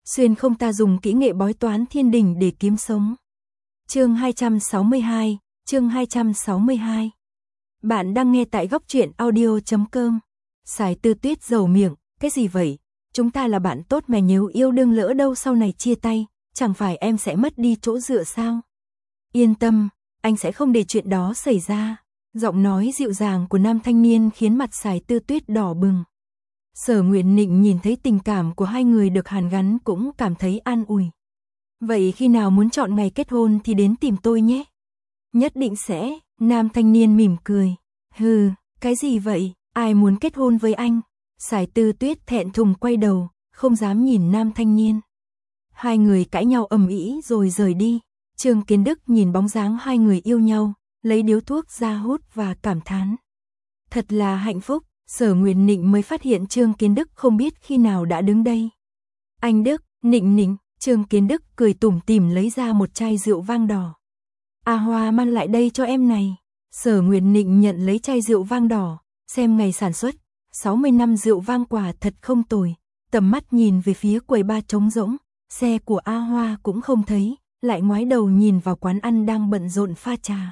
xuyên không ta dùng kỹ nghệ bói toán thiên đình để kiếm sống. Chương 262, chương 262. Bạn đang nghe tại góc truyện audio.com. Sải Tư Tuyết dầu miệng, cái gì vậy? Chúng ta là bạn tốt mà nếu yêu đương lỡ đâu sau này chia tay, chẳng phải em sẽ mất đi chỗ dựa sao? Yên tâm, anh sẽ không để chuyện đó xảy ra. Giọng nói dịu dàng của nam thanh niên khiến mặt Sải Tư Tuyết đỏ bừng. Sở Nguyệt Nịnh nhìn thấy tình cảm của hai người được hàn gắn cũng cảm thấy an ủi. Vậy khi nào muốn chọn ngày kết hôn thì đến tìm tôi nhé. Nhất định sẽ, nam thanh niên mỉm cười. Hừ, cái gì vậy, ai muốn kết hôn với anh? Sải Tư Tuyết thẹn thùng quay đầu, không dám nhìn nam thanh niên. Hai người cãi nhau ầm ĩ rồi rời đi. Trương Kiến Đức nhìn bóng dáng hai người yêu nhau, lấy điếu thuốc ra hút và cảm thán. Thật là hạnh phúc. Sở Nguyệt Nịnh mới phát hiện Trương Kiến Đức không biết khi nào đã đứng đây. Anh Đức, Nịnh Nịnh, Trương Kiến Đức cười tủm tỉm lấy ra một chai rượu vang đỏ. A Hoa mang lại đây cho em này. Sở Nguyệt Nịnh nhận lấy chai rượu vang đỏ, xem ngày sản xuất, 60 năm rượu vang quả thật không tồi. Tầm mắt nhìn về phía quầy bar trống rỗng, xe của A Hoa cũng không thấy, lại ngoái đầu nhìn vào quán ăn đang bận rộn pha trà.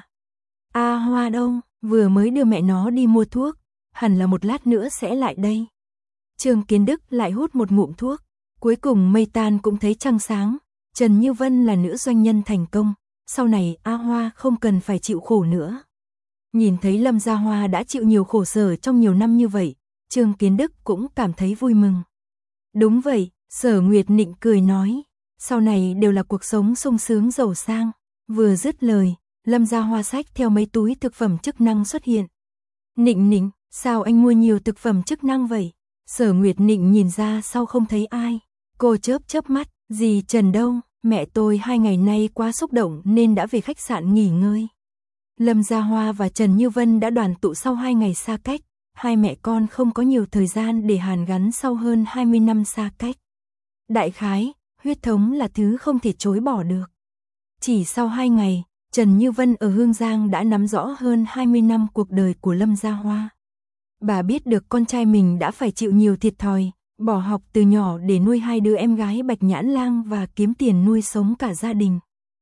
A Hoa đâu, vừa mới đưa mẹ nó đi mua thuốc. Hẳn là một lát nữa sẽ lại đây. Trương Kiến Đức lại hút một ngụm thuốc. Cuối cùng mây tan cũng thấy trăng sáng. Trần Như Vân là nữ doanh nhân thành công. Sau này A Hoa không cần phải chịu khổ nữa. Nhìn thấy Lâm Gia Hoa đã chịu nhiều khổ sở trong nhiều năm như vậy, Trương Kiến Đức cũng cảm thấy vui mừng. Đúng vậy, Sở Nguyệt Nịnh cười nói. Sau này đều là cuộc sống sung sướng giàu sang. Vừa dứt lời, Lâm Gia Hoa xách theo mấy túi thực phẩm chức năng xuất hiện. Nịnh Nịnh, sao anh mua nhiều thực phẩm chức năng vậy? Sở Nguyệt Nịnh nhìn ra sau không thấy ai. Cô chớp mắt, dì Trần đâu? Mẹ tôi 2 ngày nay quá xúc động nên đã về khách sạn nghỉ ngơi. Lâm Gia Hoa và Trần Như Vân đã đoàn tụ sau 2 ngày xa cách. Hai mẹ con không có nhiều thời gian để hàn gắn sau hơn 20 năm xa cách. Đại khái, huyết thống là thứ không thể chối bỏ được. Chỉ sau 2 ngày, Trần Như Vân ở Hương Giang đã nắm rõ hơn 20 năm cuộc đời của Lâm Gia Hoa. Bà biết được con trai mình đã phải chịu nhiều thiệt thòi, bỏ học từ nhỏ để nuôi 2 đứa em gái Bạch Nhãn Lang và kiếm tiền nuôi sống cả gia đình.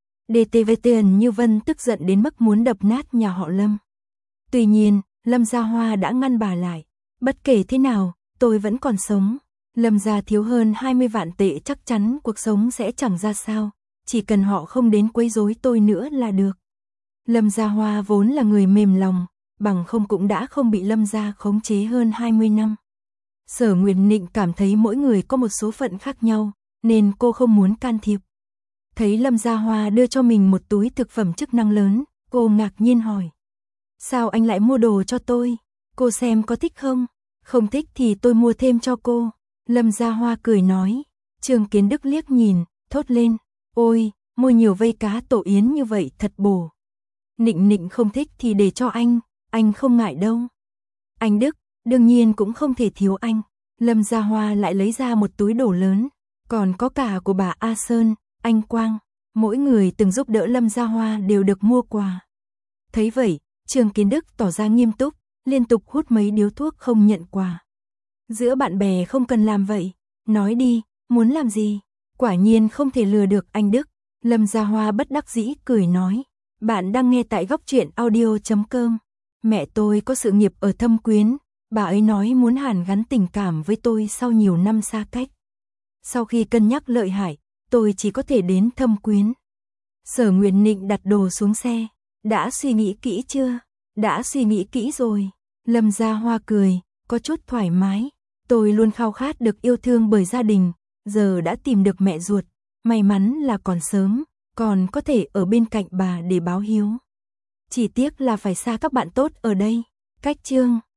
Trần Như Vân tức giận đến mức muốn đập nát nhà họ Lâm. Tuy nhiên, Lâm Gia Hoa đã ngăn bà lại. Bất kể thế nào, tôi vẫn còn sống. Lâm gia thiếu hơn 20 vạn tệ chắc chắn cuộc sống sẽ chẳng ra sao. Chỉ cần họ không đến quấy rối tôi nữa là được. Lâm Gia Hoa vốn là người mềm lòng, bằng không cũng đã không bị Lâm gia khống chế hơn 20 năm. Sở Nguyệt Nịnh cảm thấy mỗi người có một số phận khác nhau, nên cô không muốn can thiệp. Thấy Lâm Gia Hoa đưa cho mình một túi thực phẩm chức năng lớn, cô ngạc nhiên hỏi. Sao anh lại mua đồ cho tôi? Cô xem có thích không? Không thích thì tôi mua thêm cho cô. Lâm Gia Hoa cười nói. Trương Kiến Đức liếc nhìn, thốt lên. Ôi, mua nhiều vây cá tổ yến như vậy thật bổ. Nịnh Nịnh không thích thì để cho anh không ngại đâu. Anh Đức, đương nhiên cũng không thể thiếu anh. Lâm Gia Hoa lại lấy ra một túi đồ lớn, còn có cả của bà A Sơn, anh Quang. Mỗi người từng giúp đỡ Lâm Gia Hoa đều được mua quà. Thấy vậy, Trương Kiến Đức tỏ ra nghiêm túc, liên tục hút mấy điếu thuốc không nhận quà. Giữa bạn bè không cần làm vậy, nói đi, muốn làm gì? Quả nhiên không thể lừa được anh Đức. Lâm Gia Hoa bất đắc dĩ cười nói. Bạn đang nghe tại góc truyện audio.com. Mẹ tôi có sự nghiệp ở Thâm Quyến. Bà ấy nói muốn hàn gắn tình cảm với tôi sau nhiều năm xa cách. Sau khi cân nhắc lợi hại, tôi chỉ có thể đến Thâm Quyến. Sở Nguyệt Nịnh đặt đồ xuống xe. Đã suy nghĩ kỹ chưa? Đã suy nghĩ kỹ rồi. Lâm Gia Hoa cười, có chút thoải mái. Tôi luôn khao khát được yêu thương bởi gia đình. Giờ đã tìm được mẹ ruột. May mắn là còn sớm, còn có thể ở bên cạnh bà để báo hiếu. Chỉ tiếc là phải xa các bạn tốt ở đây. Cách chương